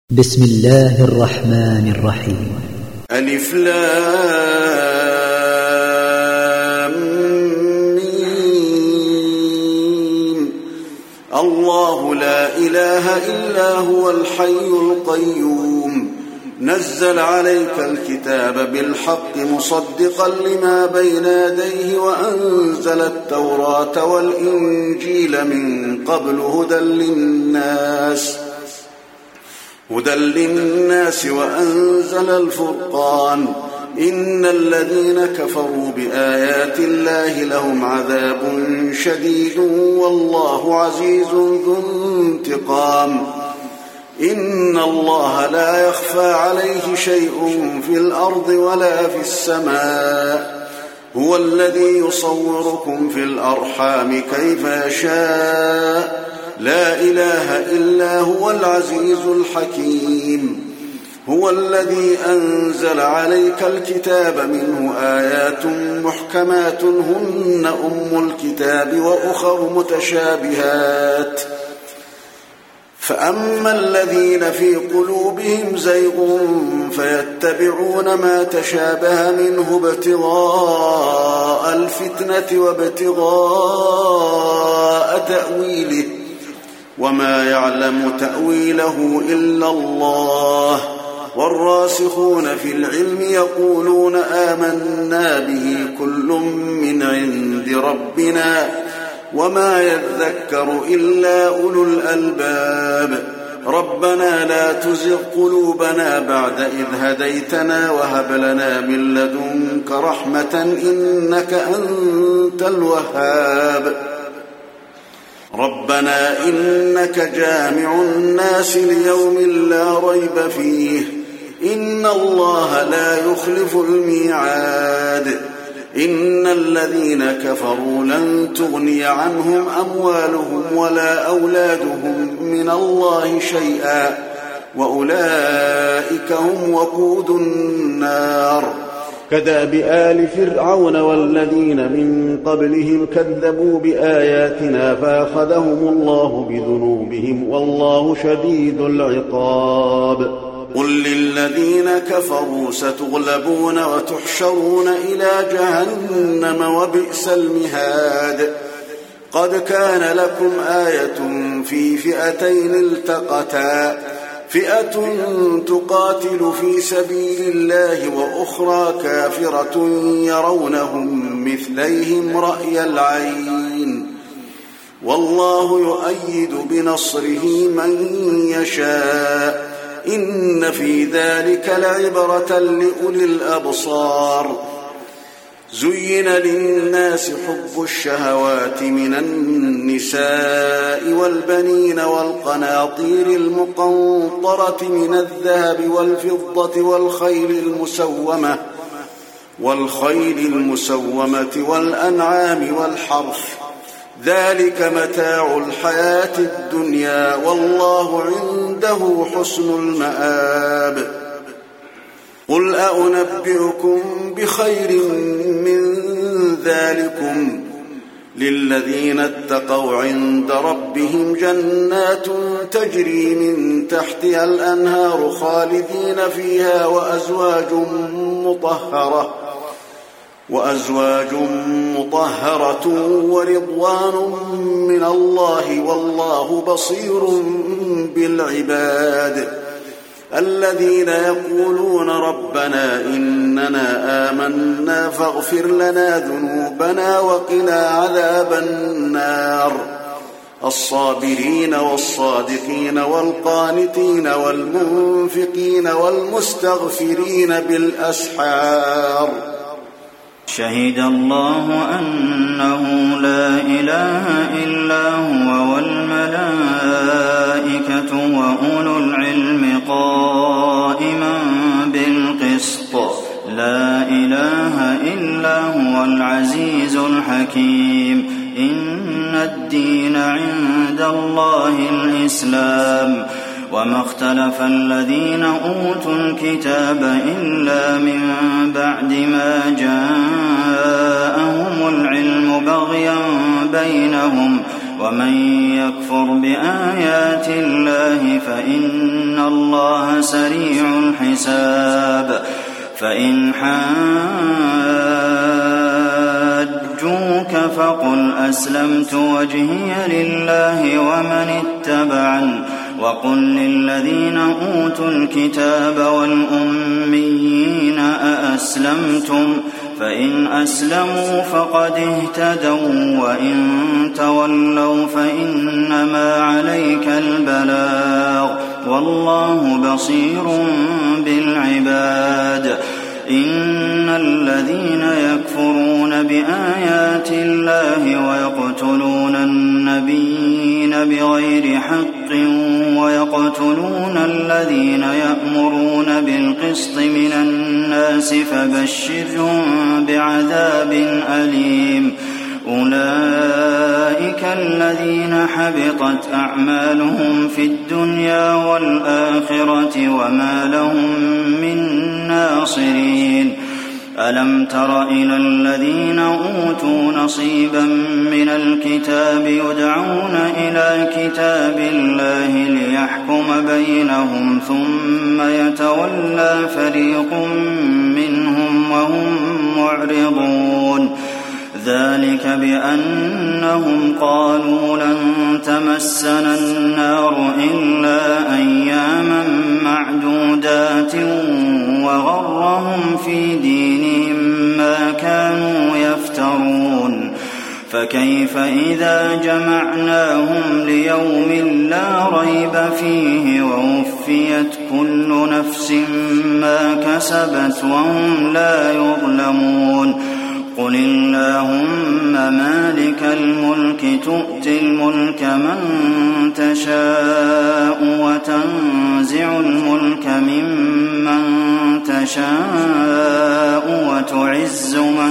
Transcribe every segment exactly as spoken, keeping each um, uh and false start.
بسم الله الرحمن الرحيم. ألف لام ميم. الله لا إله إلا هو الحي القيوم نزل عليك الكتاب بالحق مصدقا لما بين يديه وأنزل التوراة والإنجيل من قبل هدى للناس هدى للناس وأنزل الفرقان إن الذين كفروا بآيات الله لهم عذاب شديد والله عزيز ذو انتقام. إن الله لا يخفى عليه شيء في الأرض ولا في السماء هو الذي يصوركم في الأرحام كيف يشاء لا إله إلا هو العزيز الحكيم. هو الذي أنزل عليك الكتاب منه آيات محكمات هن أم الكتاب وأخر متشابهات فأما الذين في قلوبهم زيغ فيتبعون ما تشابه منه ابتغاء الفتنة وابتغاء تأويله وما يعلم تأويله إلا الله والراسخون في العلم يقولون آمنا به كل من عند ربنا وما يذكر إلا أولو الألباب. ربنا لا تزغ قلوبنا بعد إذ هديتنا وهب لنا من لدنك رحمة إنك أنت الوهاب. ربنا إنك جامع الناس ليوم لا ريب فيه إن الله لا يخلف الميعاد. إن الذين كفروا لن تغني عنهم أموالهم ولا أولادهم من الله شيئا وأولئك هم وقود النار. كداب آل فرعون والذين من قبلهم كذبوا بآياتنا فأخذهم الله بذنوبهم والله شديد العقاب. قل للذين كفروا ستغلبون وتحشرون إلى جهنم وبئس المهاد. قد كان لكم آية في فئتين التقتا فئة تقاتل في سبيل الله وأخرى كافرة يرونهم مثليهم رأي العين والله يؤيد بنصره من يشاء إن في ذلك لعبرة لأولي الأبصار. زين للناس حب الشهوات من النساء والبنين والقناطير المقنطرة من الذهب والفضة والخيل المسومة والخيل المسومة والأنعام والحرث ذلك متاع الحياة الدنيا والله عنده حسن المآب. قل أنبئكم بخير من ذلكم للذين اتقوا عند ربهم جنات تجري من تحتها الأنهار خالدين فيها وأزواج مطهرة وأزواج مطهرة ورضوان من الله والله بصير بالعباد. الذين يقولون ربنا إننا آمنا فاغفر لنا ذنوبنا وقنا عذاب النار. الصابرين والصادقين والقانتين والمنفقين والمستغفرين بالأسحار. شهد الله أنه لا إله إلا هو والملائكة وأولو العلم قائما بالقسط لا إله إلا هو العزيز الحكيم. إن الدين عند الله الإسلام وما اختلف الذين أوتوا الكتاب إلا من بعد ما جاءهم العلم بغيا بينهم ومن يكفر بآيات الله فإن الله سريع الحساب فإن حاجوك فقل أسلمت وجهي لله ومن اتبعني وقل للذين أوتوا الكتاب والأميين أأسلمتم فإن أسلموا فقد اهتدوا وإن تولوا فإنما عليك البلاغ والله بصير بالعباد إن الذين يكفرون بآيات الله ويقتلون النبيين بغير حق ويقتلون الذين يأمرون بالقسط من الناس فبشرهم بعذاب أليم أولئك الذين حبطت أعمالهم في الدنيا والآخرة وما لهم من ناصرين ألم تر إلى الذين أوتوا نصيبا من الكتاب يدعون إلى كتاب الله ليحكم بينهم ثم يتولى فريق منهم وهم معرضون ذلك بأنهم قالوا لن تمسنا النار إلا أياما معدودات وغرهم في دينهم ما كانوا يفترون فكيف إذا جمعناهم ليوم لا ريب فيه ووفيت كل نفس ما كسبت وهم لا يظلمون قل اللهم مالك الملك تؤتي الملك من تشاء وتنزع الملك ممن تشاء وتعز من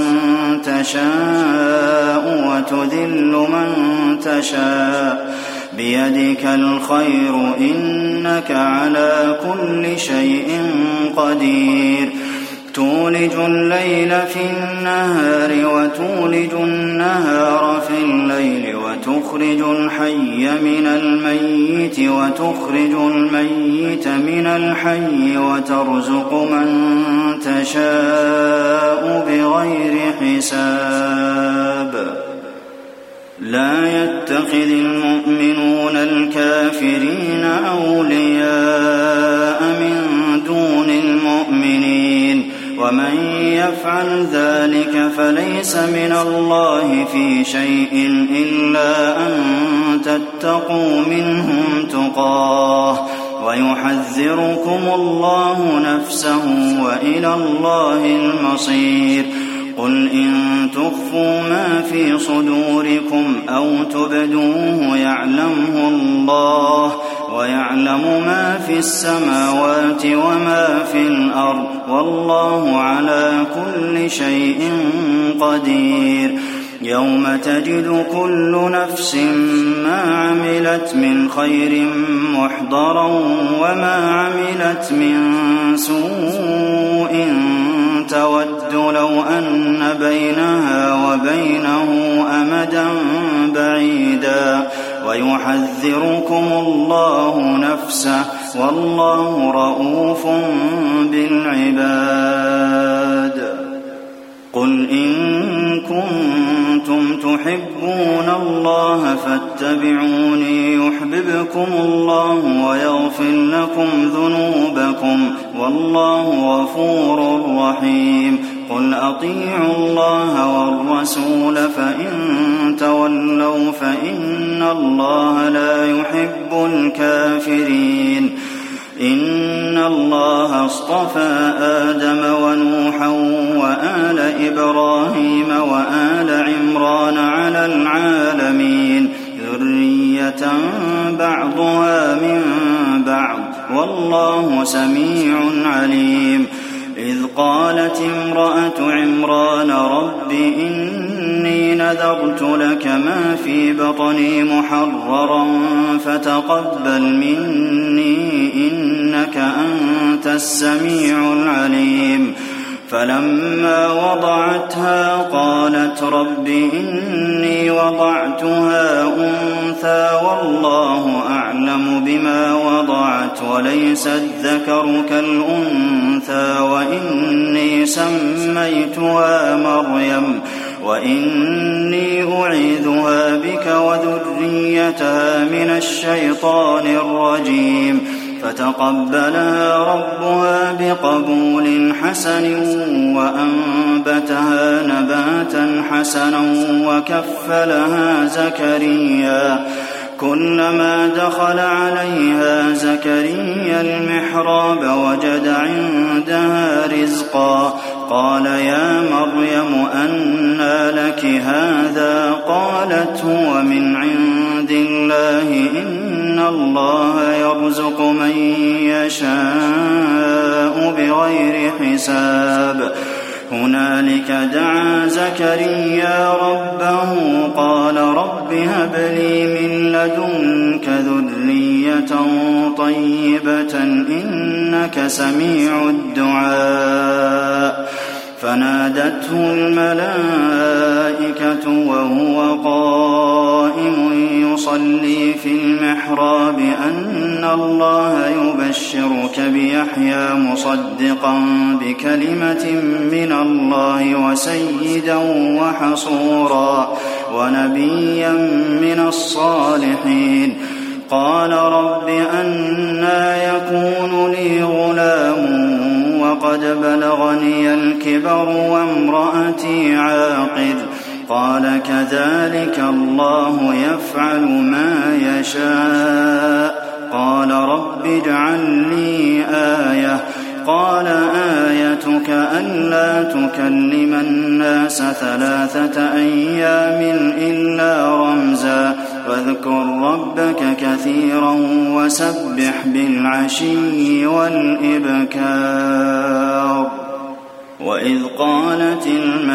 تشاء وتذل من تشاء بيدك الخير إنك على كل شيء قدير تولج الليل في النهار وتولج النهار في الليل وتخرج الحي من الميت وتخرج الميت من الحي وترزق من تشاء بغير حساب لا يتخذ المؤمنون الكافرين أولياء من دون المؤمنين ومن يفعل ذلك فليس من الله في شيء إلا أن تتقوا منهم تقاه ويحذركم الله نفسه وإلى الله المصير قل إن تخفوا ما في صدوركم أو تبدوه يعلمه الله ويعلم ما في السماوات وما في الأرض والله على كل شيء قدير يوم تجد كل نفس ما عملت من خير محضرا وما عملت من سوء تود لو أن بينها وبينه أمدا بعيدا ويحذركم الله نفسه والله رءوف بالعباد قل إن كنتم تحبون الله فاتبعوني يحببكم الله ويغفر لكم ذنوبكم والله غفور رحيم قل أطيعوا الله والرسول فإن تولوا فإن الله لا يحب الكافرين إن الله اصطفى آدم ونوحا وآل إبراهيم وآل عمران على العالمين ذرية بعضها من بعض والله سميع عليم إذ قالت امرأة عمران رب إني نذرت لك ما في بطني محررا فتقبل مني إنك أنت السميع العليم فلما وضعتها قالت رب إني وضعتها أنثى والله أعلم بما وضعت وليس الذكر كالأنثى وإني سميتها مريم وإني أعيذها بك وذريتها من الشيطان الرجيم فتقبلها ربها بقبول حسن وأنبتها نباتا حسنا وكفلها زكريا كلما دخل عليها زكريا المحراب وجد عندها رزقا قال يا مريم أنى لك هذا قالت هو من عند الله إن الله يرزق من يشاء بغير حساب هنالك دعا زكريا ربه قال رب هب لي من لدنك ذرية طيبة إنك سميع الدعاء فنادته الملائكة وهو قائم يصلي في المحراب أن الله يبشرك بيحيى مصدقا بكلمة من الله وسيدا وحصورا ونبيا من الصالحين قال رب أنى يكون لي غلام وقد بلغني الكبر وامرأتي عاقر قال كذلك الله يفعل ما يشاء قال رب اجعل لي آية قال آيتك ألا تكلم الناس ثلاثة أيام إلا رمزا واذكر ربك كثيرا وسبح بالعشي والإبكار وإذ قالت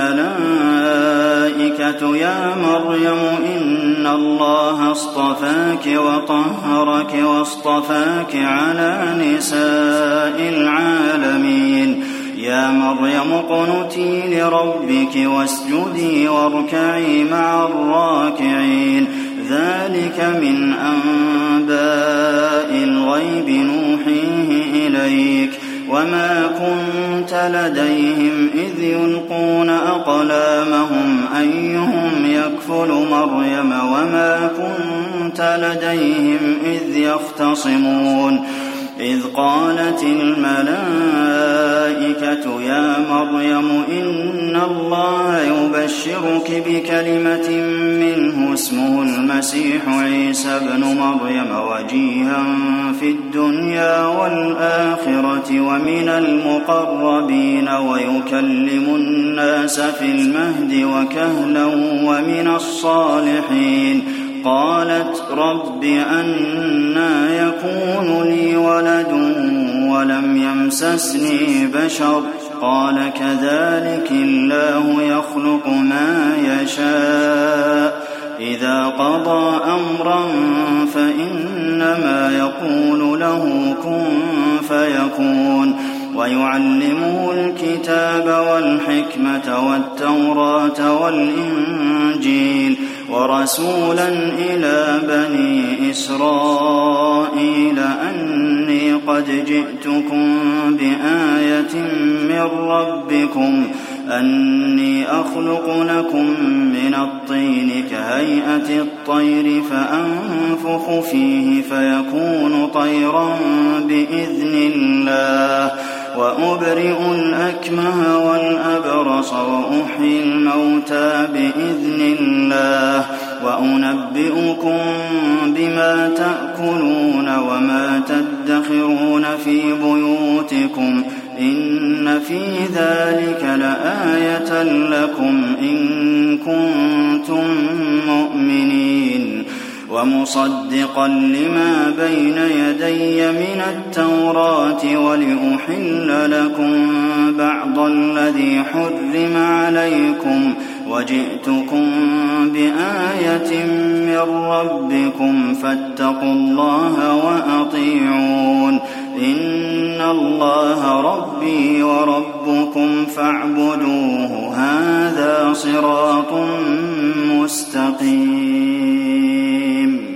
الملائكة يا مريم إن الله اصطفاك وطهرك واصطفاك على نساء العالمين يا مريم اقنتي لربك واسجدي واركعي مع الراكعين ذلك من أنباء الغيب نوحيه إليك وما كنت لديهم إذ يلقون أقلامهم أيهم يكفل مريم وما كنت لديهم إذ يختصمون إذ قالت الملائكة يا مريم إن الله يبشرك بكلمة منه اسمه المسيح عيسى ابن مريم وجيها في الدنيا والآخرة ومن المقربين ويكلم الناس في المهد وكهلا ومن الصالحين قالت رب أنى يكون لي ولد ولم يمسسني بشر قال كذلك الله يخلق ما يشاء إذا قضى أمرا فإنما يقول له كن فيكون ويعلمه الكتاب والحكمة والتوراة والإنجيل ورسولا إلى بني إسرائيل أني قد جئتكم بآية من ربكم أني أخلق لكم من الطين كهيئة الطير فأنفخ فيه فيكون طيرا بإذن الله وأبرئ الأكمه والأبرص وأحيي الموتى بإذن الله وأنبئكم بما تأكلون وما تدخرون في بيوتكم إن في ذلك لآية لكم إن كنتم مؤمنين ومصدقا لما بين يدي من التوراة ولأحل لكم بعض الذي حرم عليكم وجئتكم بآية من ربكم فاتقوا الله وأطيعون إن اللَّهَ رَبِّي وَرَبُّكُمْ فَاعْبُدُوهُ هَٰذَا صِرَاطٌ مُّسْتَقِيمٌ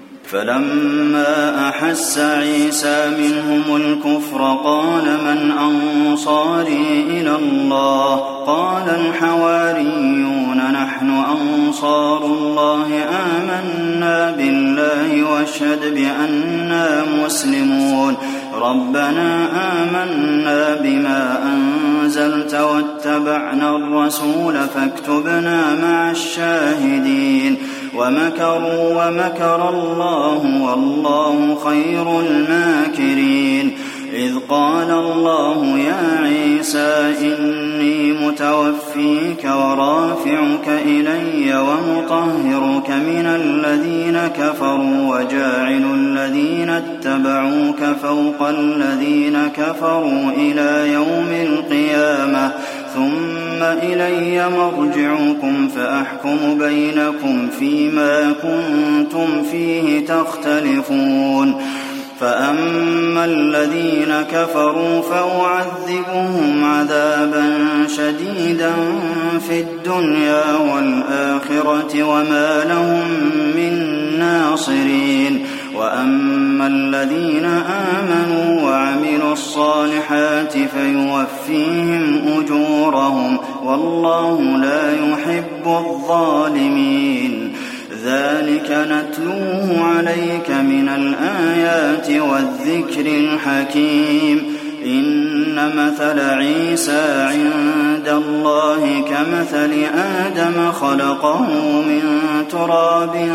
فَلَمَّا أَحَسَّ عِيسَىٰ مِنْهُمُ الْكُفْرَ قَالَ مَنْ أَنصَارِي إِلَى اللَّهِ ۖ قَالَ الْحَوَارِيُّونَ نَحْنُ أَنصَارُ اللَّهِ آمَنَّا بِاللَّهِ واشهد بِأَنَّا مُسْلِمُونَ رَبَّنَا آمَنَّا بِمَا أَنزَلْتَ وَاتَّبَعْنَا الرَّسُولَ فاكتبنا مع الشاهدين ومكروا ومكر الله والله خير الماكرين إذ قال الله يا عيسى إني متوفيك ورافعك إلي ومطهرك من الذين كفروا وجاعل الذين اتبعوك فوق الذين كفروا إلى يوم القيامة ثم إلي مرجعكم فأحكم بينكم فيما كنتم فيه تختلفون فأما الذين كفروا فأعذبهم عذابا شديدا في الدنيا والآخرة وما لهم من ناصرين وأما الذين آمنوا وعملوا الصالحات فيوفيهم أجورهم والله لا يحب الظالمين ذلك نتلوه عليك من الآيات والذكر الحكيم إن مثل عيسى عند الله كمثل آدم خلقه من تراب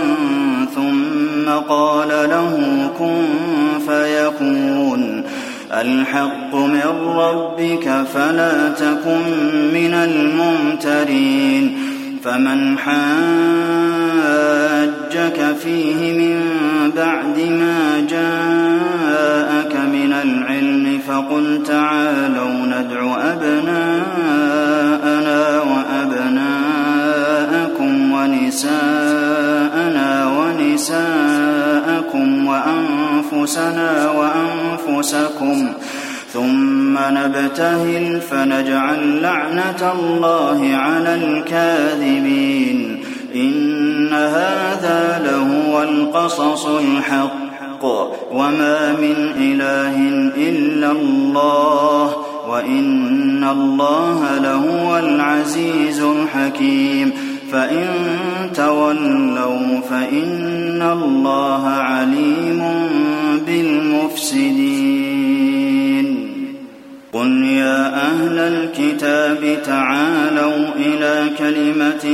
ثم قال له كن فيكون الحق من ربك فلا تكن من الممترين فمن حاجك فيه من بعد ما جاءك من العلم فقل تعالوا ندع أبناءنا وأبناءكم ونساءنا ونساءكم وأنفسنا وأنفسكم ثم نبتهل فنجعل لعنة الله على الكاذبين إن هذا لهو القصص الحق وما من إله إلا الله وإن الله لهو العزيز الحكيم فإن تولوا فإن الله عليم بالمفسدين قل يا أهل الكتاب تعالوا إلى كلمة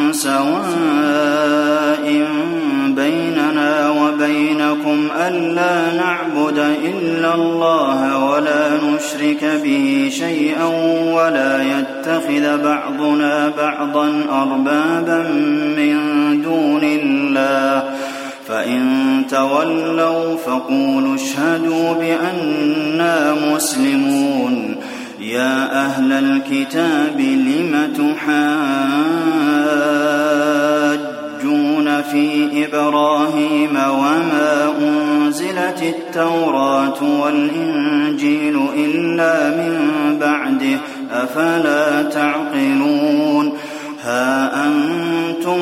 سواء بيننا وبينكم ألا نعبد إلا الله ولا نشرك به شيئا ولا يتخذ بعضنا بعضا أربابا من دون الله فإن تولوا فقولوا اشهدوا بأننا مسلمون يا أهل الكتاب لم تحاجون في إبراهيم وما أنزلت التوراة والإنجيل إلا من بعده أفلا تعقلون ها أنتم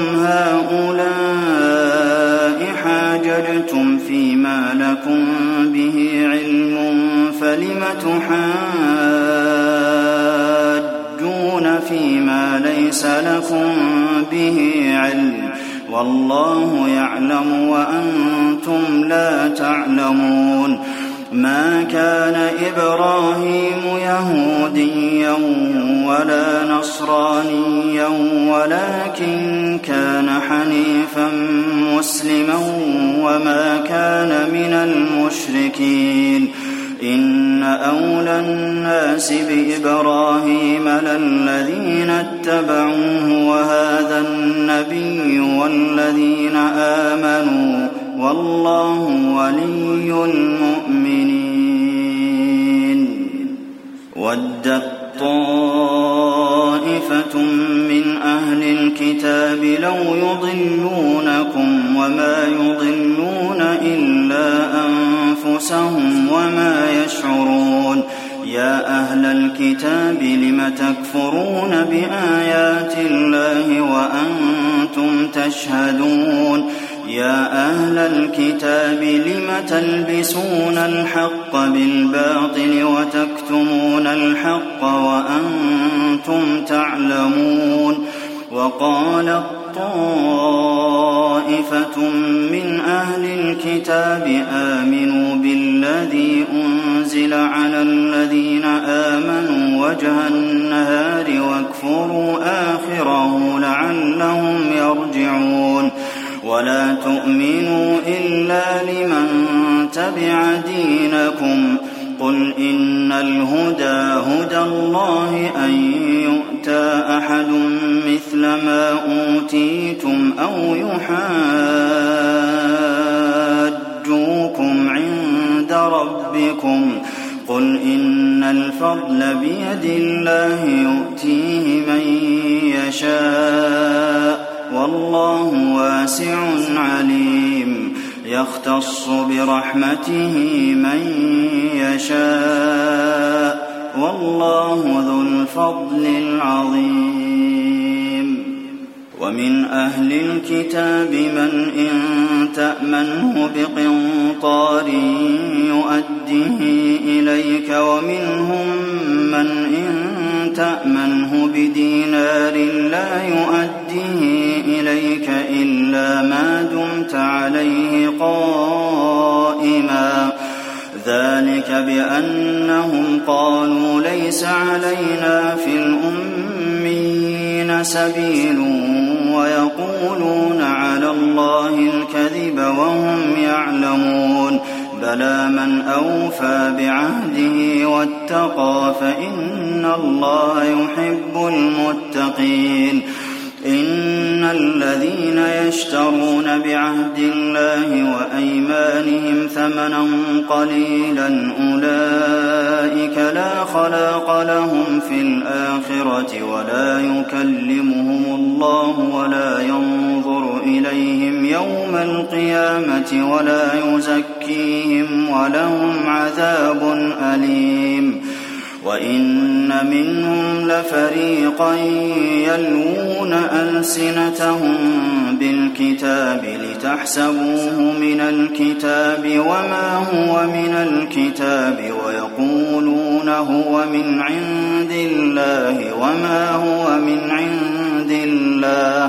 هؤلاء حاججتم فيما لكم به علم فلم تحاجون فيما ليس لكم به علم والله يعلم وأنتم لا تعلمون ما كان إبراهيم يهوديا ولا نصرانيا ولكن كان حنيفا مسلما وما كان من المشركين إن أولى الناس بإبراهيم للذين اتبعوه وهذا النبي والذين آمنوا والله ولي المؤمنين ودت طائفة من أهل الكتاب لو يضلونكم وما يضلون إلا أنفسهم وما يشعرون يا أهل الكتاب لم تكفرون بآيات الله وأنتم تشهدون يا أهل الكتاب لم تلبسون الحق بالباطل وتكتمون الحق وأنتم تعلمون وقالت طائفة من أهل الكتاب آمنوا بالذي أنزل على الذين آمنوا وجه النهار واكفروا آخره لعلهم يرجعون ولا تؤمنوا إلا لمن تبع دينكم قل إن الهدى هدى الله أن يؤتى أحد مثل ما أوتيتم أو يحاجوكم عند ربكم قل إن الفضل بيد الله يؤتيه من يشاء والله واسع عليم يختص برحمته من يشاء والله ذو الفضل العظيم ومن أهل الكتاب من إن تأمنه بقنطار يؤديه إليك ومنهم من إن تأمنه بدينار لا يؤديه إليك إلا ما دمت عليه قائما ذلك بأنهم قالوا ليس علينا في الأميين سبيل ويقولون على الله الكذب وهم يعلمون بلى من أوفى بعهده واتقى فإن الله يحب المتقين إن الذين يشترون بعهد الله وأيمانهم ثمنا قليلا أولئك لا خلاق لهم في الآخرة ولا يكلمهم الله ولا ينظر إليهم يوم القيامة ولا يزكيهم ولهم عذاب أليم وإن منهم لفريقا يلوون ألسنتهم بالكتاب لتحسبوه من الكتاب وما هو من الكتاب ويقولون هو من عند الله وما هو من عند الله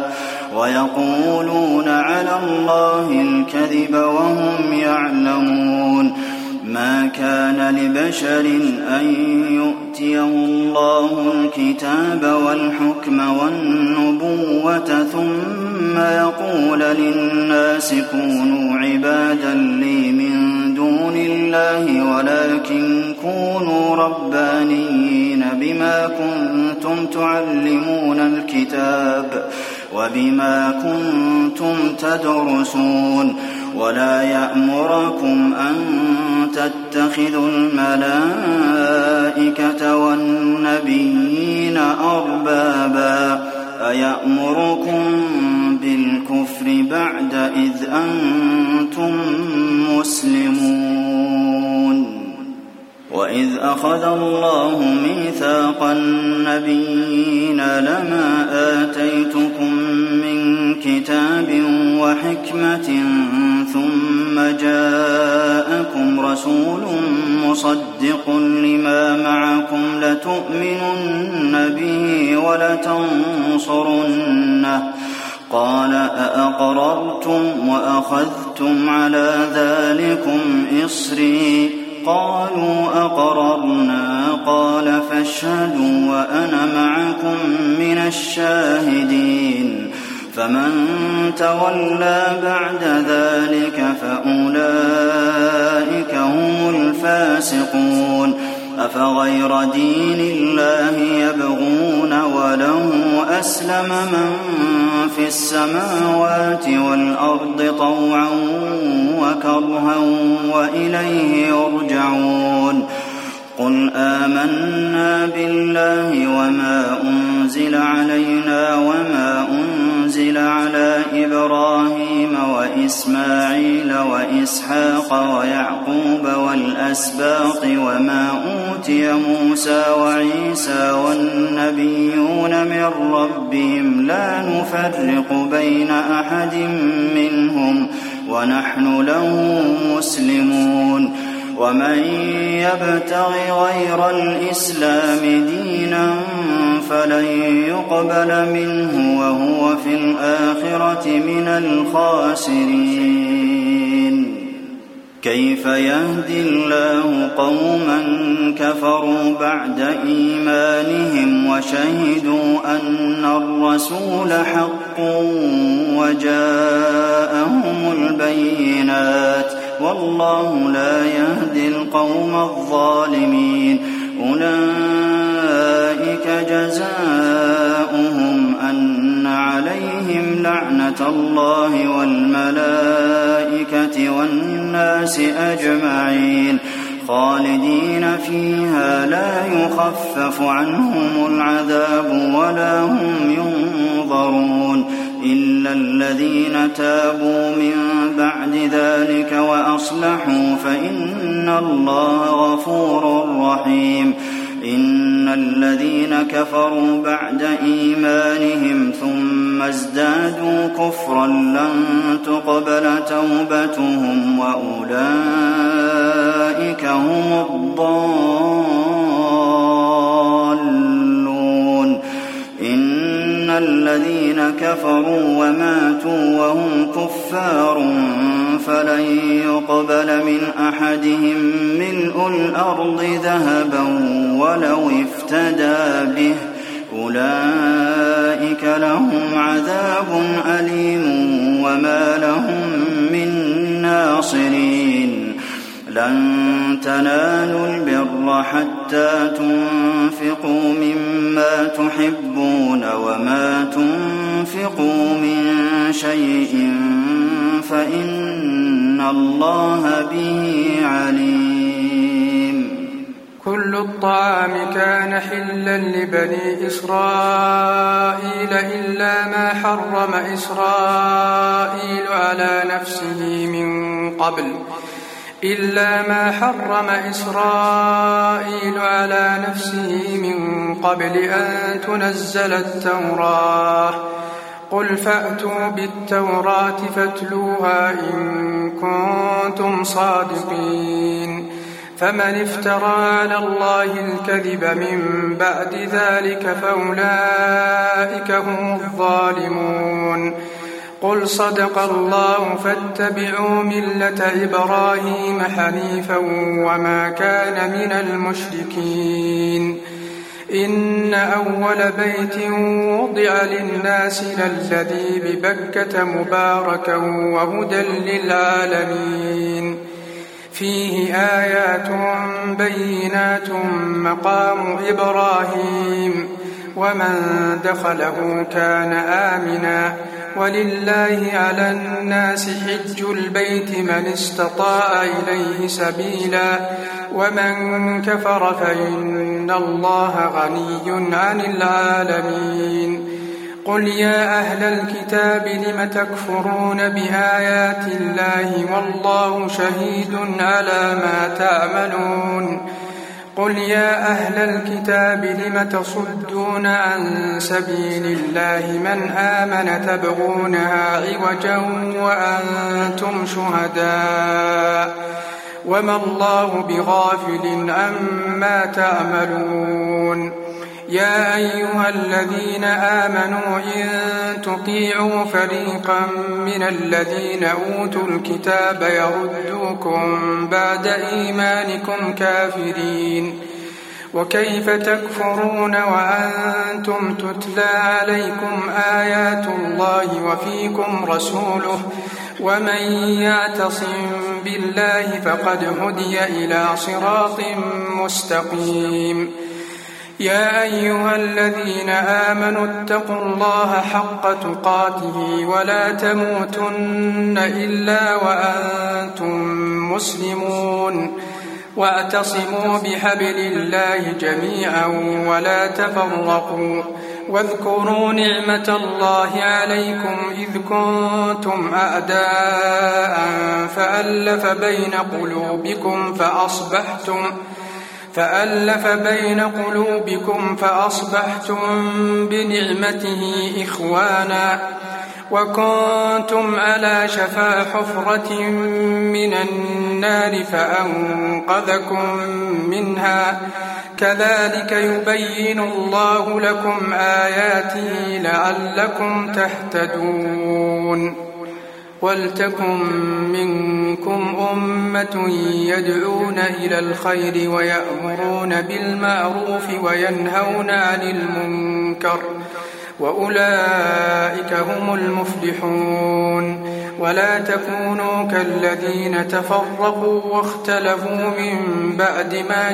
ويقولون على الله الكذب وهم يعلمون ما كان لبشر أن يؤتيه الله الكتاب والحكم والنبوة ثم يقول للناس كونوا عبادا لي من دون الله ولكن كونوا ربانيين بما كنتم تعلمون الكتاب وبما كنتم تدرسون ولا يأمركم أن تتخذوا الملائكة والنبيين أربابا أيأمركم بالكفر بعد إذ أنتم مسلمون وإذ أخذ الله ميثاق النبيين لما آتيتكم من كتاب وحكمة ثم جاءكم رسول مصدق لما معكم لتؤمنن به ولتنصرنه قال أأقررتم وأخذتم على ذلكم إصري قالوا أقررنا قال فاشهدوا وأنا معكم من الشاهدين فمن تولى بعد ذلك فأولئك هم الفاسقون أفغير دين الله يبغون وله أسلم من في السماوات والأرض طوعا وكرها وإليه يرجعون قل آمنا بالله وما أنزل علينا وما أنزل على إبراهيم وإسماعيل وإسحاق ويعقوب والأسباط وما أوتي موسى وعيسى والنبيون من ربهم لا نفرق بين أحد منهم ونحن له مسلمون ومن يبتغ غير الإسلام دينا فلن يقبل منه وهو في الآخرة من الخاسرين. كيف يهدي الله قوما كفروا بعد إيمانهم وشهدوا أن الرسول حق وجاءهم البينات والله لا يهدي القوم الظالمين. أولئك جزاؤهم أن عليهم لعنة الله والملائكة والناس أجمعين خالدين فيها لا يخفف عنهم العذاب ولا هم ينظرون إلا الذين تابوا من بعد ذلك وأصلحوا فإن الله غفور رحيم. إن الذين كفروا بعد إيمانهم ثم ازدادوا كفرا لن تقبل توبتهم وأولئك هم الضالون. إن الذين كفروا وماتوا وهم كفار فلن يقبل من أحدهم ملء الأرض ذهبا ولو افتدى به أولئك لهم عذاب أليم وما لهم من ناصرين. لن تنالوا البر حتى تنفقوا مما تحبون وما تنفقوا من شيء فإن الله به عليم. كل الطعام كان حلا لبني إسرائيل إلا ما حرم إسرائيل على نفسه من قبل إلا ما حرم إسرائيل على نفسه من قبل أن تنزل التوراة. قل فأتوا بالتوراة فاتلوها إن كنتم صادقين. فمن افترى على الله الكذب من بعد ذلك فأولئك هم الظالمون. قل صدق الله فاتبعوا ملة إبراهيم حنيفا وما كان من المشركين. إن أول بيت وضع للناس للذي ببكة مباركا وهدى للعالمين. فيه آيات بينات مقام إبراهيم ومن دخله كان آمنا ولله على الناس حج البيت من استطاع إليه سبيلا ومن كفر فإن الله غني عن العالمين. قل يا أهل الكتاب لم تكفرون بآيات الله والله شهيد على ما تعملون. قل يا أهل الكتاب لم تصدون عن سبيل الله من آمن تبغونها عوجا وأنتم شهداء وما الله بغافل عما تعملون. يا أيها الذين آمنوا إن تطيعوا فريقا من الذين أوتوا الكتاب يردوكم بعد إيمانكم كافرين. وكيف تكفرون وأنتم تتلى عليكم آيات الله وفيكم رسوله ومن يعتصم بالله فقد هدي إلى صراط مستقيم. يا أيها الذين آمنوا اتقوا الله حق تقاته ولا تموتن إلا وأنتم مسلمون واعتصموا بحبل الله جميعا ولا تفرقوا واذكروا نعمة الله عليكم إذ كنتم أعداء فألف بين قلوبكم فأصبحتم فألف بين قلوبكم فأصبحتم بنعمته إخوانا وكنتم على شفا حفرة من النار فأنقذكم منها كذلك يبين الله لكم آياته لعلكم تهتدون ولتكن منكم أمة يدعون إلى الخير ويأمرون بالمعروف وينهون عن المنكر وأولئك هم المفلحون ولا تكونوا كالذين تفرقوا واختلفوا من بعد ما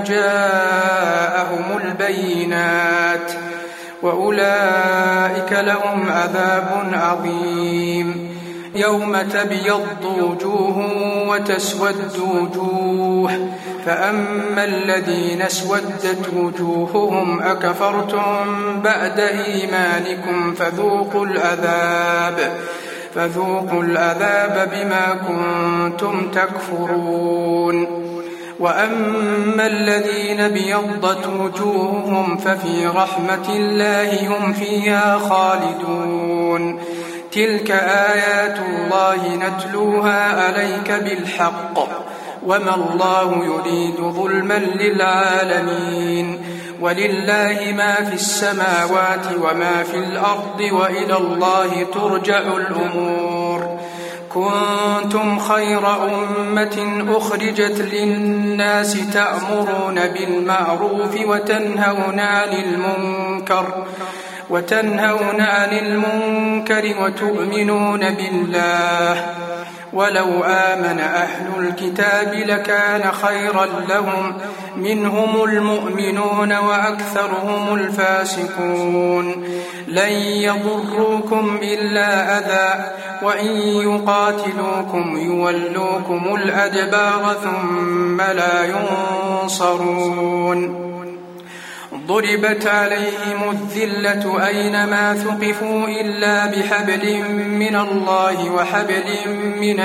جاءهم البينات وأولئك لهم عذاب عظيم يوم تبيض وجوه وتسود وجوه فأما الذين اسودت وجوههم أكفرتم بعد إيمانكم فذوقوا العذاب فذوقوا العذاب بما كنتم تكفرون وأما الذين ابيضت وجوههم ففي رحمة الله هم فيها خالدون تلك آيات الله نتلوها عليك بالحق وما الله يريد ظلما للعالمين ولله ما في السماوات وما في الأرض وإلى الله ترجع الأمور كنتم خير أمة أخرجت للناس تأمرون بالمعروف وتنهون عن المنكر وتنهون عن المنكر وتؤمنون بالله ولو آمن أهل الكتاب لكان خيرا لهم منهم المؤمنون وأكثرهم الفاسقون لن يضروكم إلا أذى وإن يقاتلوكم يولوكم الأدبار ثم لا ينصرون ضربت عليهم الذلة أينما ثقفوا إلا بحبل من الله وحبل من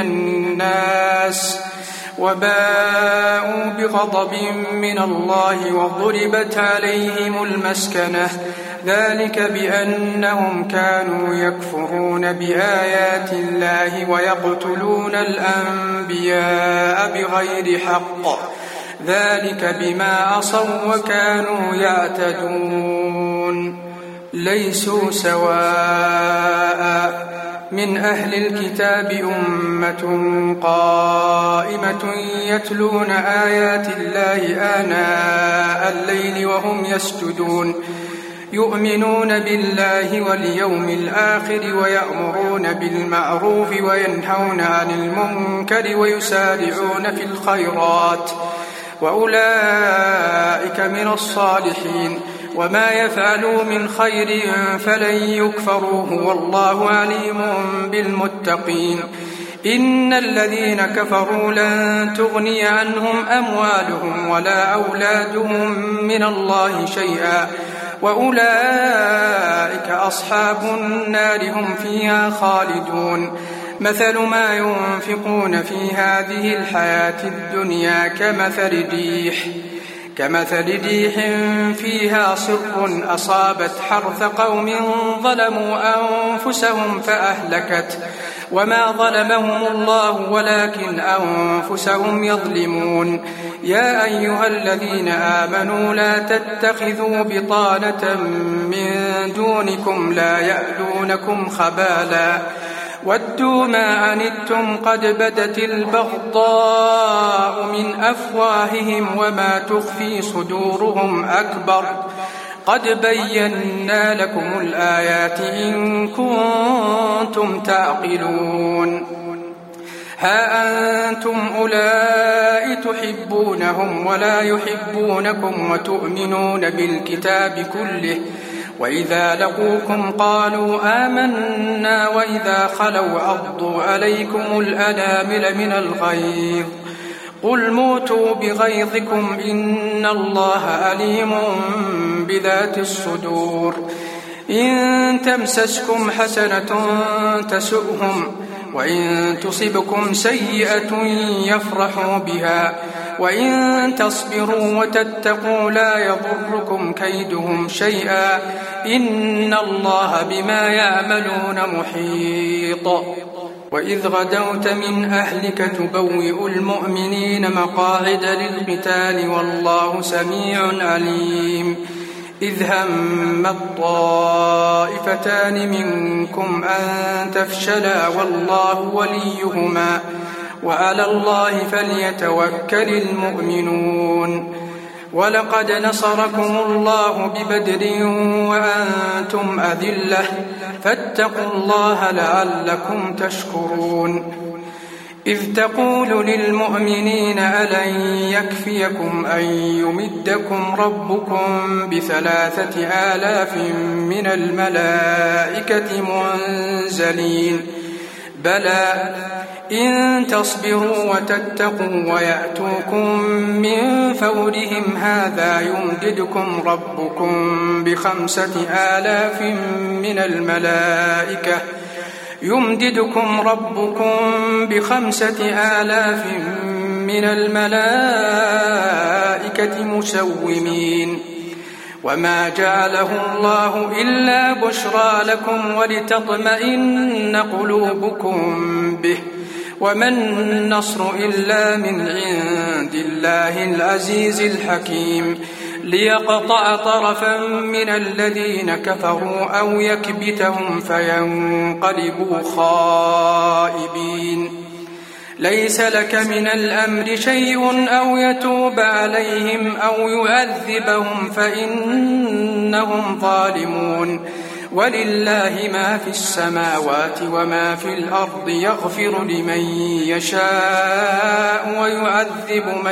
الناس وباءوا بغضب من الله وضربت عليهم المسكنة ذلك بأنهم كانوا يكفرون بآيات الله ويقتلون الأنبياء بغير حق ذلك بما عصوا وكانوا يعتدون ليسوا سواء من أهل الكتاب أمة قائمة يتلون آيات الله آناء الليل وهم يسجدون يؤمنون بالله واليوم الآخر ويأمرون بالمعروف وينهون عن المنكر ويسارعون في الخيرات وأولئك من الصالحين وما يفعلوا من خير فلن يكفروه والله عليم بالمتقين إن الذين كفروا لن تغني عنهم أموالهم ولا أولادهم من الله شيئا وأولئك أصحاب النار هم فيها خالدون مثل ما ينفقون في هذه الحياة الدنيا كمثل ريح كمثل ريح فيها صر أصابت حرث قوم ظلموا أنفسهم فأهلكت وما ظلمهم الله ولكن أنفسهم يظلمون يا أيها الذين آمنوا لا تتخذوا بطانة من دونكم لا يألونكم خبالا ودوا ما عنتم قد بدت البغضاء من أفواههم وما تخفي صدورهم أكبر قد بينا لكم الآيات إن كنتم تعقلون ها أنتم أولئك تحبونهم ولا يحبونكم وتؤمنون بالكتاب كله وإذا لقوكم قالوا آمنا وإذا خلوا عضوا عليكم الأنامل من الغيظ قل موتوا بغيظكم إن الله أليم بذات الصدور إن تمسسكم حسنة تسؤهم وإن تصبكم سيئة يفرحوا بها وإن تصبروا وتتقوا لا يضركم كيدهم شيئا إن الله بما يعملون محيط. وإذ غدوت من أهلك تبوئ المؤمنين مقاعد للقتال والله سميع عليم. إذ هم الطائفتان منكم أن تفشلا والله وليهما وعلى الله فليتوكل المؤمنون. ولقد نصركم الله ببدر وأنتم أذلة فاتقوا الله لعلكم تشكرون. إذ تقول للمؤمنين ألن يكفيكم أن يمدكم ربكم بثلاثة آلاف من الملائكة منزلين بلى إن تصبروا وتتقوا ويأتوكم من فورهم هذا يمددكم ربكم بخمسة آلاف من الملائكة يمددكم ربكم بخمسة آلاف من الملائكة مسومين. وما جعله الله إلا بشرى لكم ولتطمئن قلوبكم به وما النصر إلا من عند الله العزيز الحكيم ليقطع طرفا من الذين كفروا أو يكبتهم فينقلبوا خائبين. ليس لك من الأمر شيء أو يتوب عليهم أو يعذبهم فإنهم ظالمون. ولله ما في السماوات وما في الأرض يغفر لمن يشاء ويعذب من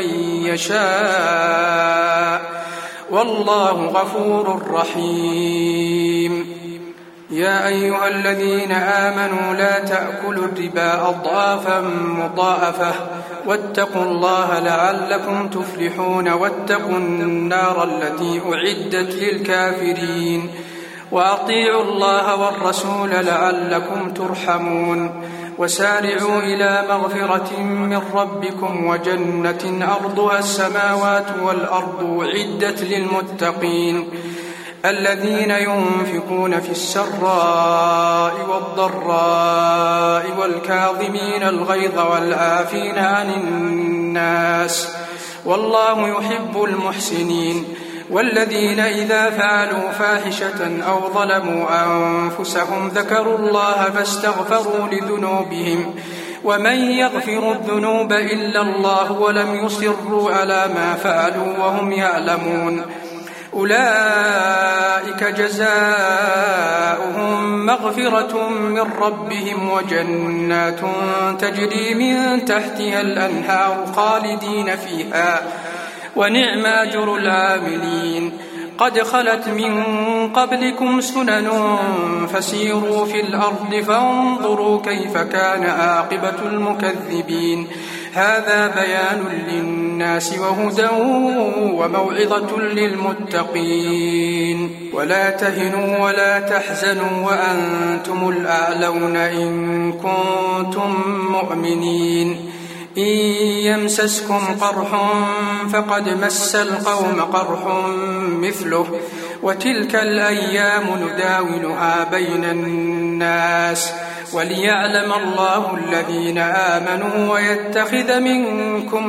يشاء والله غفور رحيم. يا أيها الذين آمنوا لا تأكلوا الربا أضعافا مضاعفة واتقوا الله لعلكم تفلحون. واتقوا النار التي أعدت للكافرين وأطيعوا الله والرسول لعلكم ترحمون. وسارعوا إلى مغفرة من ربكم وجنة أرضها السماوات والأرض أعدت للمتقين الذين ينفقون في السراء والضراء والكاظمين الغيظ والعافين عن الناس والله يحب المحسنين. والذين إذا فعلوا فاحشة أو ظلموا أنفسهم ذكروا الله فاستغفروا لذنوبهم ومن يغفر الذنوب إلا الله ولم يصروا على ما فعلوا وهم يعلمون أولئك جزاؤهم مغفرة من ربهم وجنات تجري من تحتها الأنهار خالدين فيها ونعم أجر العاملين. قد خلت من قبلكم سنن فسيروا في الأرض فانظروا كيف كان عاقبة المكذبين. هذا بيان للناس وهدى وموعظة للمتقين. ولا تهنوا ولا تحزنوا وأنتم الأعلون إن كنتم مؤمنين. إن يمسسكم قرح فقد مس القوم قرح مثله وتلك الأيام نداولها بين الناس وليعلم الله الذين آمنوا ويتخذ منكم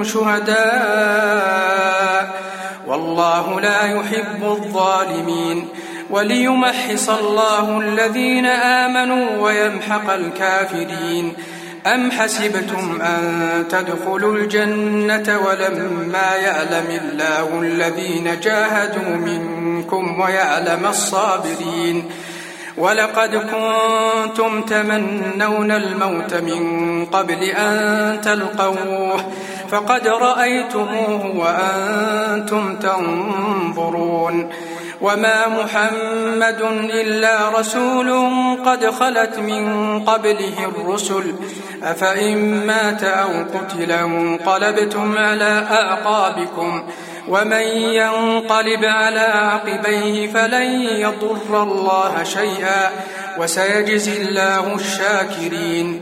شهداء والله لا يحب الظالمين. وليمحص الله الذين آمنوا ويمحق الكافرين. أم حسبتم أن تدخلوا الجنة ولما يعلم الله الذين جاهدوا منكم ويعلم الصابرين. ولقد كنتم تمنون الموت من قبل أن تلقوه فقد رأيتموه وأنتم تنظرون. وما محمد إلا رسول قد خلت من قبله الرسل أفإن مات أو قتل انقلبتم على أعقابكم ومن ينقلب على عقبيه فلن يضر الله شيئا وسيجزي الله الشاكرين.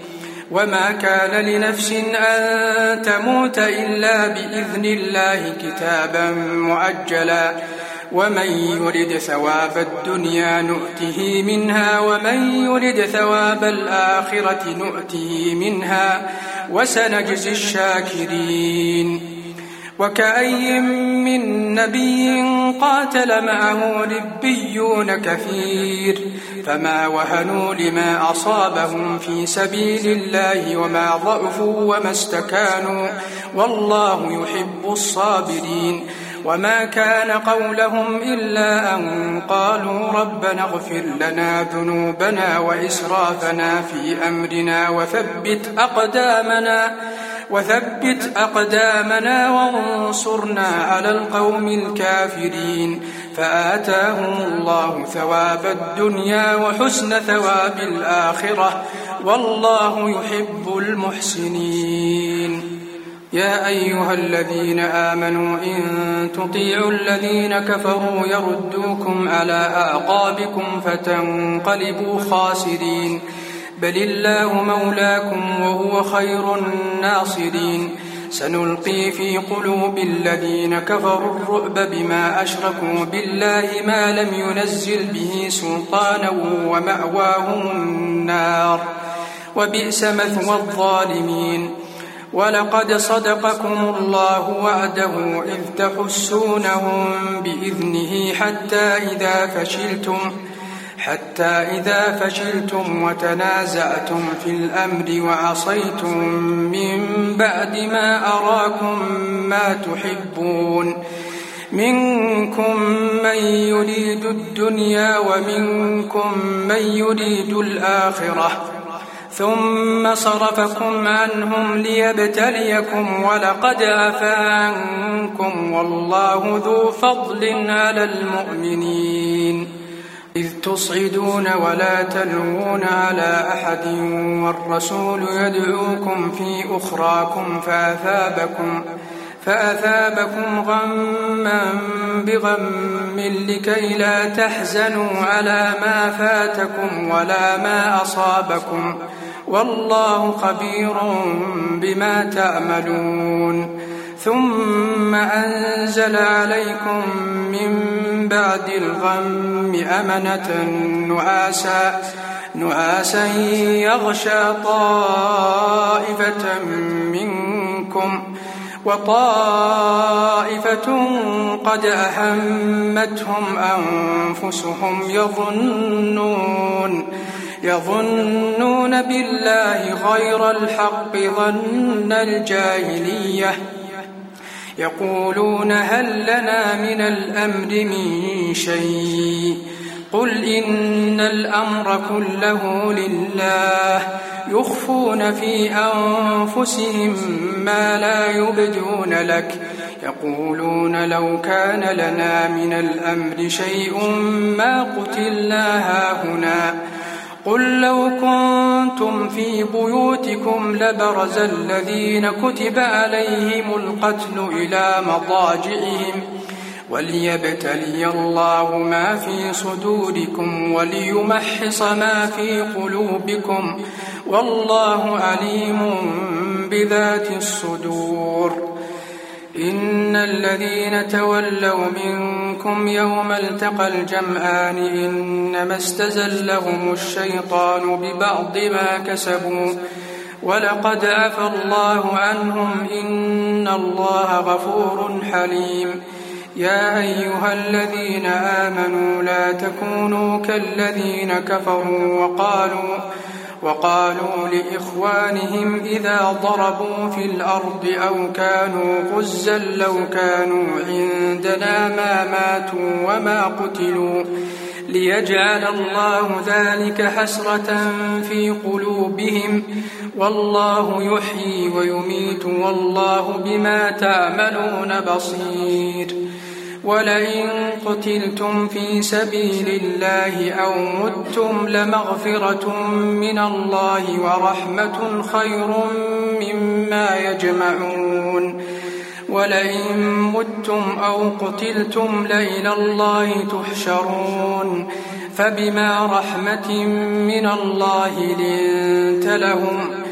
وما كان لنفس أن تموت إلا بإذن الله كتابا مؤجلا ومن يرد ثواب الدنيا نؤته منها ومن يرد ثواب الآخرة نؤته منها وسنجزي الشاكرين. وكأي من نبي قاتل معه ربيون كثير فما وهنوا لما أصابهم في سبيل الله وما ضعفوا وما استكانوا والله يحب الصابرين. وما كان قولهم إلا أن قالوا ربنا اغفر لنا ذنوبنا وإسرافنا في أمرنا وثبت أقدامنا وثبت أقدامنا وانصرنا على القوم الكافرين. فآتاهم الله ثواب الدنيا وحسن ثواب الآخرة والله يحب المحسنين. يا أيها الذين آمنوا إن تطيعوا الذين كفروا يردوكم على أعقابكم فتنقلبوا خاسرين بل الله مولاكم وهو خير الناصرين. سنلقي في قلوب الذين كفروا الرعب بما أشركوا بالله ما لم ينزل به سلطانا ومأواهم النار وبئس مثوى الظالمين. ولقد صدقكم الله وعده إذ تحسونهم بإذنه حتى إذا فشلتم حتى إذا فشلتم وتنازعتم في الأمر وعصيتم من بعد ما أراكم ما تحبون منكم من يريد الدنيا ومنكم من يريد الآخرة ثم صرفكم عنهم ليبتليكم ولقد عفا عنكم والله ذو فضل على المؤمنين. إذ تصعدون ولا تلوون على أحد والرسول يدعوكم في أخراكم فأثابكم فأثابكم غما بغم لكي لا تحزنوا على ما فاتكم ولا ما أصابكم والله خبير بما تعملون. ثم أنزل عليكم من بعد الغم أمنة نعاسا نعاسا يغشى طائفة منكم وطائفة قد أهمتهم أنفسهم يظنون يظنون بالله غير الحق ظن الجاهلية يقولون هل لنا من الأمر من شيء قل إن الأمر كله لله يخفون في أنفسهم ما لا يبدون لك يقولون لو كان لنا من الأمر شيء ما قتلنا هاهنا قل لو كنتم في بيوتكم لبرز الذين كتب عليهم القتل إلى مضاجعهم وليبتلي الله ما في صدوركم وليمحص ما في قلوبكم والله عليم بذات الصدور. إن الذين تولوا منكم يوم التقى الجمعان إنما استزلهم الشيطان ببعض ما كسبوا ولقد عفا الله عنهم إن الله غفور حليم. يا أيها الذين آمنوا لا تكونوا كالذين كفروا وقالوا وقالوا لإخوانهم إذا ضربوا في الأرض أو كانوا غزا لو كانوا عندنا ما ماتوا وما قتلوا ليجعل الله ذلك حسرة في قلوبهم والله يحيي ويميت والله بما تعملون بصير. ولئن قتلتم في سبيل الله أو متم لمغفرة من الله ورحمة خير مما يجمعون. ولئن متم أو قتلتم لإلى الله تحشرون فبما رحمة من الله لنت لهم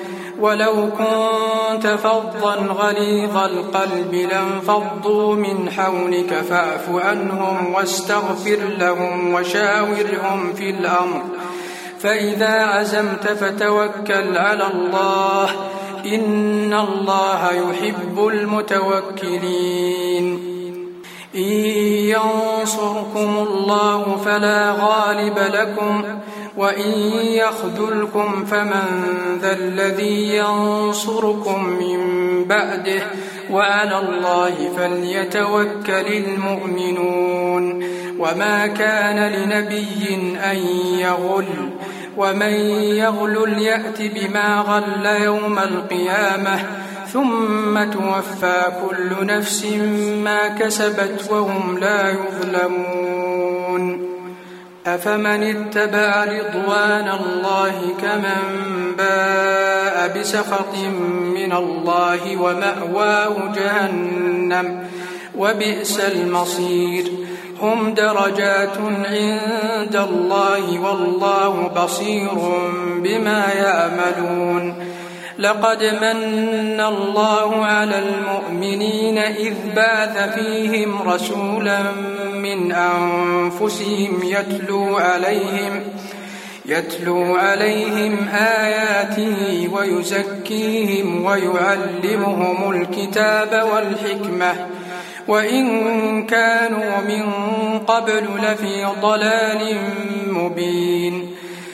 ولو كنت فظا غليظ القلب لانفضوا من حولك فاعف عنهم واستغفر لهم وشاورهم في الأمر فإذا عزمت فتوكل على الله إن الله يحب المتوكلين. إن ينصركم الله فلا غالب لكم وإن يخذلكم فمن ذا الذي ينصركم من بعده وعلى الله فليتوكل المؤمنون. وما كان لنبي أن يغل ومن يغل يأت بما غل يوم القيامة ثم توفى كل نفس ما كسبت وهم لا يظلمون. أفمن اتبع رضوان الله كمن باء بسخط من الله ومأواه جهنم وبئس المصير. هم درجات عند الله والله بصير بما يعملون. لقد من الله على المؤمنين إذ بعث فيهم رسولا من أنفسهم يتلو عليهم يتلو عليهم آياته ويزكيهم ويعلمهم الكتاب والحكمة وإن كانوا من قبل لفي ضلال مبين.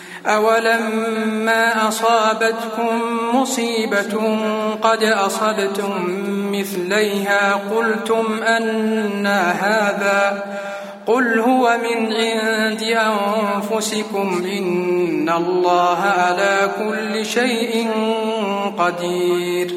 أولما أصابتكم مصيبة قد أصبتم مثليها قلتم أنى هذا قل هو من عند أنفسكم إن الله على كل شيء قدير.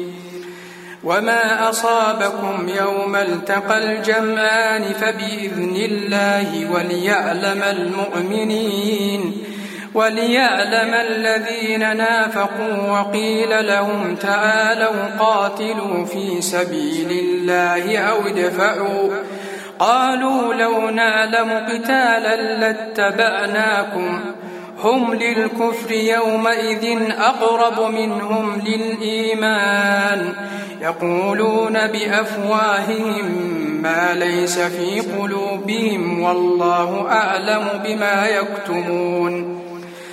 وما أصابكم يوم التقى الجمعان فبإذن الله وليعلم المؤمنين وليعلم الذين نافقوا وقيل لهم تعالوا قاتلوا في سبيل الله أو ادفعوا قالوا لو نعلم قتالا لاتبعناكم هم للكفر يومئذ أقرب منهم للإيمان يقولون بأفواههم ما ليس في قلوبهم والله أعلم بما يكتمون.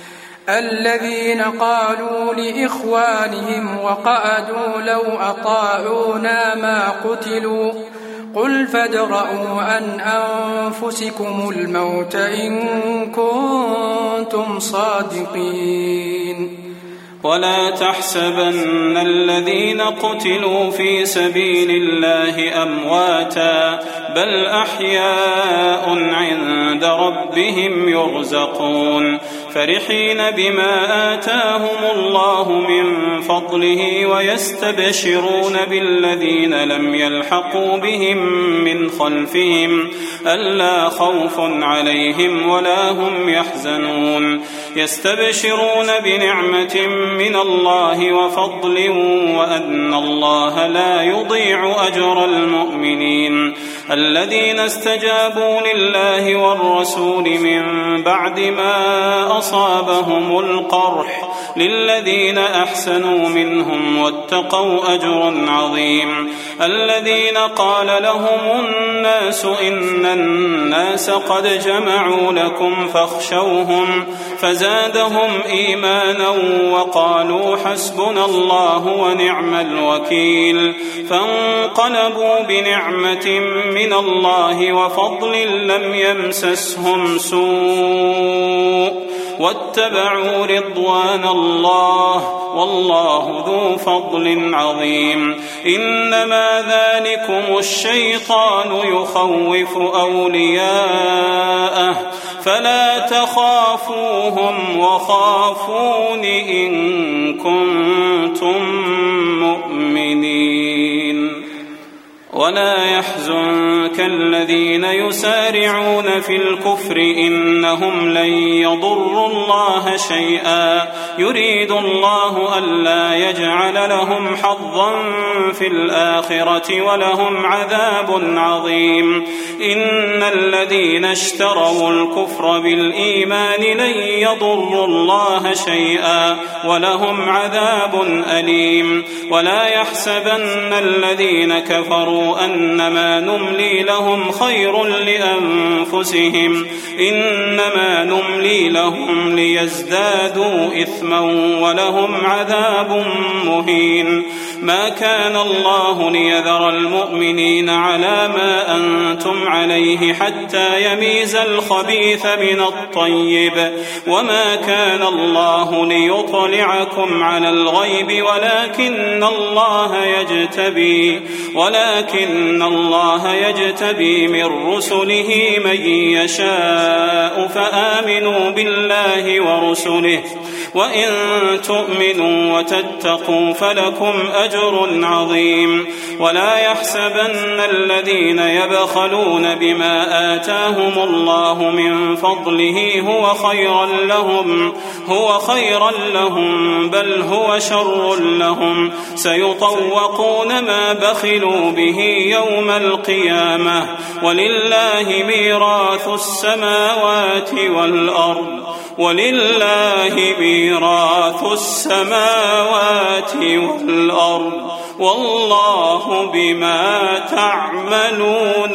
الذين قالوا لإخوانهم وقعدوا لو أطاعونا ما قتلوا قل فادرءوا عن أنفسكم الموت إن كنتم صادقين. ولا تحسبن الذين قتلوا في سبيل الله أمواتا بل أحياء عند ربهم يرزقون فرحين بما آتاهم الله من فضله ويستبشرون بالذين لم يلحقوا بهم من خلفهم ألا خوف عليهم ولا هم يحزنون يستبشرون بنعمة من الله وفضل وأن الله لا يضيع أجر المؤمنين الذين استجابوا لله والرسول من بعد ما أصابهم القرح للذين أحسنوا منهم واتقوا أجر عظيم. الذين قال لهم الناس إن الناس قد جمعوا لكم فاخشوهم فزادهم إيمانا وقالوا حسبنا الله ونعم الوكيل فانقلبوا بنعمة من الله وفضل لم يمسسهم سوء واتبعوا رضوان الله والله ذو فضل عظيم. إنما ذلكم الشيطان يخوف أولياءه فلا تخافوهم وخافون إن كنتم مؤمنين. ولا يحزنك الذين يسارعون في الكفر إنهم لن يضروا الله شيئا يريد الله ألا يجعل لهم حظا في الآخرة ولهم عذاب عظيم إن الذين اشتروا الكفر بالإيمان لن يضروا الله شيئا ولهم عذاب أليم ولا يحسبن الذين كفروا أنما نملي لهم خير لأنفسهم إنما نملي لهم ليزدادوا إثما ولهم عذاب مهين ما كان الله ليذر المؤمنين على ما أنتم عليه حتى يميز الخبيث من الطيب وما كان الله ليطلعكم على الغيب ولكن الله يجتبي ولكن الله يجتبي من رسله من يشاء فآمنوا بالله ورسله وإن تؤمنوا وتتقوا فلكم أجر عظيم ولا يحسبن الذين يبخلون بما آتاهم الله من فضله هو خيرا لهم هو خيرا لهم بل هو شر لهم سيطوقون ما بخلوا به يوم القيامة ولله ميراث السماوات والأرض ولله ميراث السماوات والأرض والله بما تعملون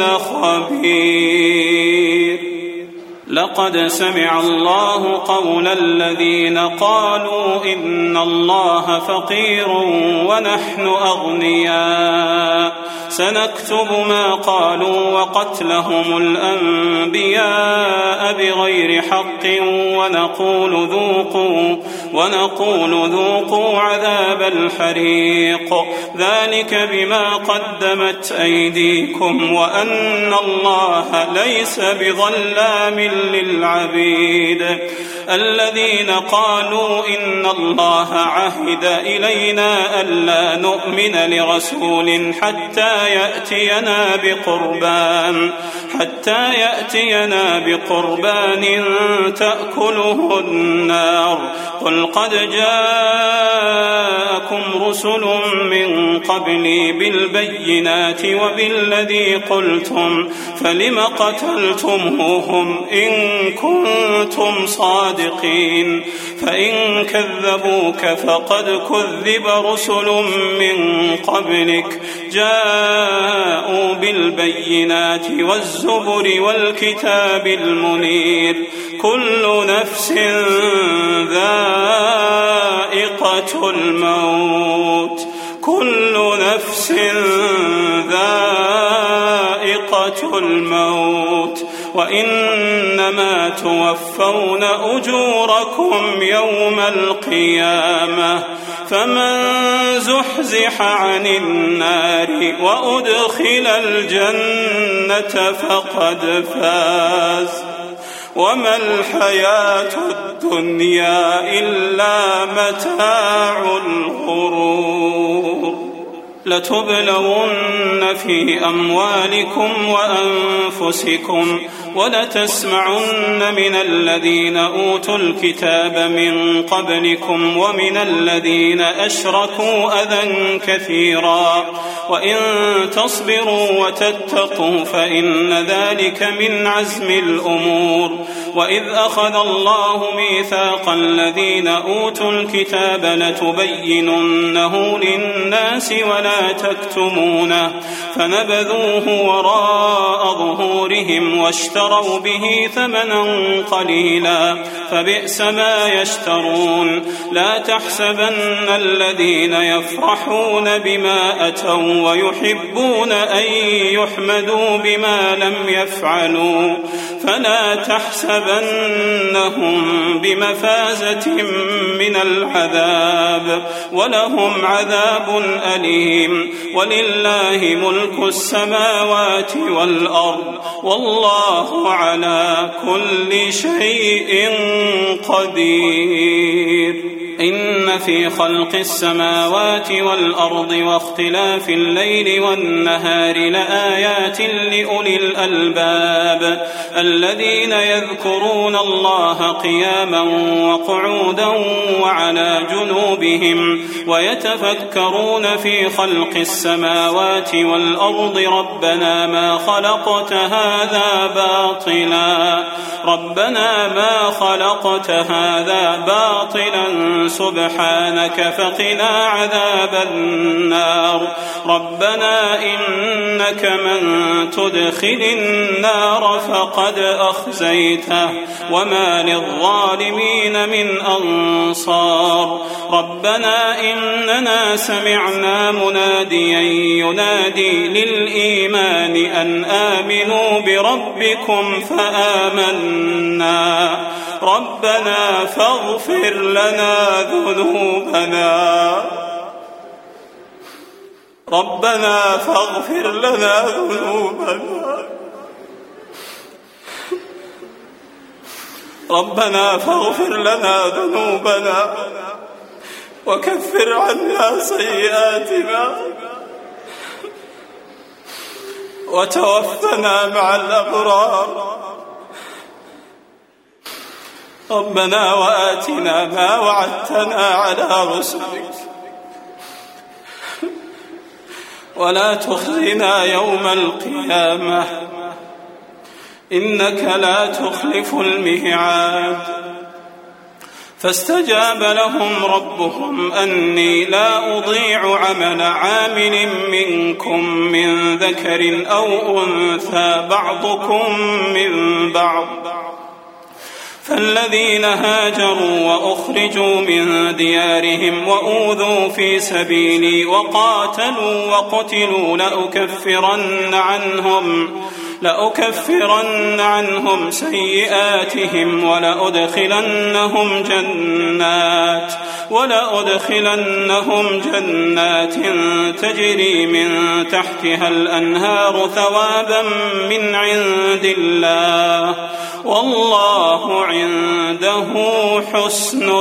خبير لقد سمع الله قول الذين قالوا إن الله فقير ونحن أغنياء سنكتب ما قالوا وقتلهم الأنبياء بغير حق ونقول ذوقوا ونقول ذوقوا عذاب الحريق ذلك بما قدمت أيديكم وأن الله ليس بظلام للعبيد الذين قالوا إن الله عهد إلينا ألا نؤمن لرسول حتى يأتينا بقربان حتى يأتينا بقربان تأكله النار قل قد جاءكم رسل من قبلي بالبينات وبالذي قلتم فلم قتلتموهم إن كنتم صادقين فإن كذبوك فقد كذب رسل من قبلك جاءوا بالبينات والزبر والكتاب المنير كل نفس ذائقة الموت كل نفس ذائقة الموت وإنما توفون أجوركم يوم القيامة فمن زحزح عن النار وأدخل الجنة فقد فاز وما الحياة الدنيا إلا متاع الغرور لتبلون في أموالكم وأنفسكم ولتسمعن من الذين أوتوا الكتاب من قبلكم ومن الذين أشركوا أذى كثيرا وإن تصبروا وتتقوا فإن ذلك من عزم الأمور وإذ أخذ الله ميثاق الذين أوتوا الكتاب لتبيننه للناس ولا تكتمونه فنبذوه وراء ظهورهم واشتروا به ثمنا قليلا فبئس ما يشترون لا تحسبن الذين يفرحون بما أتوا ويحبون أن يحمدوا بما لم يفعلوا فلا تحسبنهم بمفازة من العذاب ولهم عذاب أليم ولله ملك السماوات والأرض والله على كل شيء قدير. إن في خلق السماوات والأرض واختلاف الليل والنهار لآيات لأولي الألباب الذين يذكرون الله قياما وقعودا وعلى جنوبهم ويتفكرون في خلق السماوات والأرض ربنا ما خلقت هذا باطلا ربنا ما خلقت هذا باطلا سبحانك فقنا عذاب النار ربنا إنك من تدخل النار فقد أخزيته وما للظالمين من أنصار ربنا إننا سمعنا مناديا ينادي للإيمان أن آمنوا بربكم فآمنا ربنا فاغفر لنا ذنوبنا ربنا فاغفر لنا ذنوبنا ربنا فاغفر لنا ذنوبنا وكفر عنا سيئاتنا وتوفنا مع الأبرار ربنا وآتنا ما وعدتنا على رسلك ولا تخزنا يوم القيامة إنك لا تخلف الميعاد فاستجاب لهم ربهم أني لا أضيع عمل عامل منكم من ذكر أو أنثى بعضكم من بعض فالذين هاجروا وأخرجوا من ديارهم وأوذوا في سبيلي وقاتلوا وقتلوا لأكفرن عنهم لأكفرن عنهم سيئاتهم ولأدخلنهم جنات ولأدخلنهم جنات تجري من تحتها الأنهار ثوابا من عند الله والله عنده حسن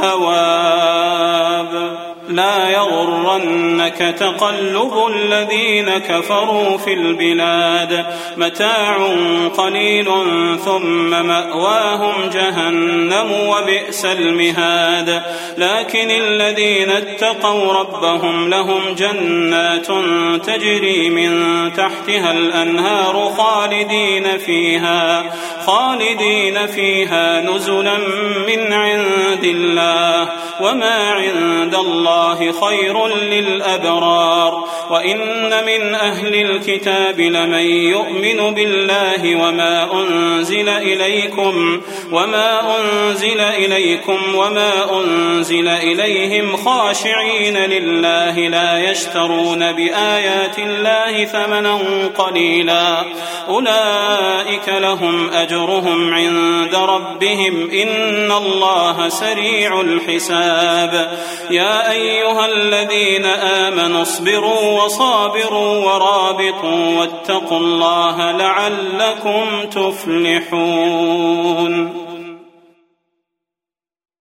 الثواب لا يغرنك تقلب الذين كفروا في البلاد متاع قليل ثم مأواهم جهنم وبئس المهاد لكن الذين اتقوا ربهم لهم جنات تجري من تحتها الأنهار خالدين فيها خالدين فيها نزلا من عند الله وما عند الله خير للأبرار وإن من أهل الكتاب لمن يؤمن بالله وما أنزل إليكم وما أنزل إليكم وما أنزل إليهم خاشعين لله لا يشترون بآيات الله ثمنا قليلا أولئك لهم أجرهم عند ربهم إن الله سريع الحساب يا أيها الذين آمنوا اصبروا وصابروا ورابطوا واتقوا الله لعلكم تفلحون.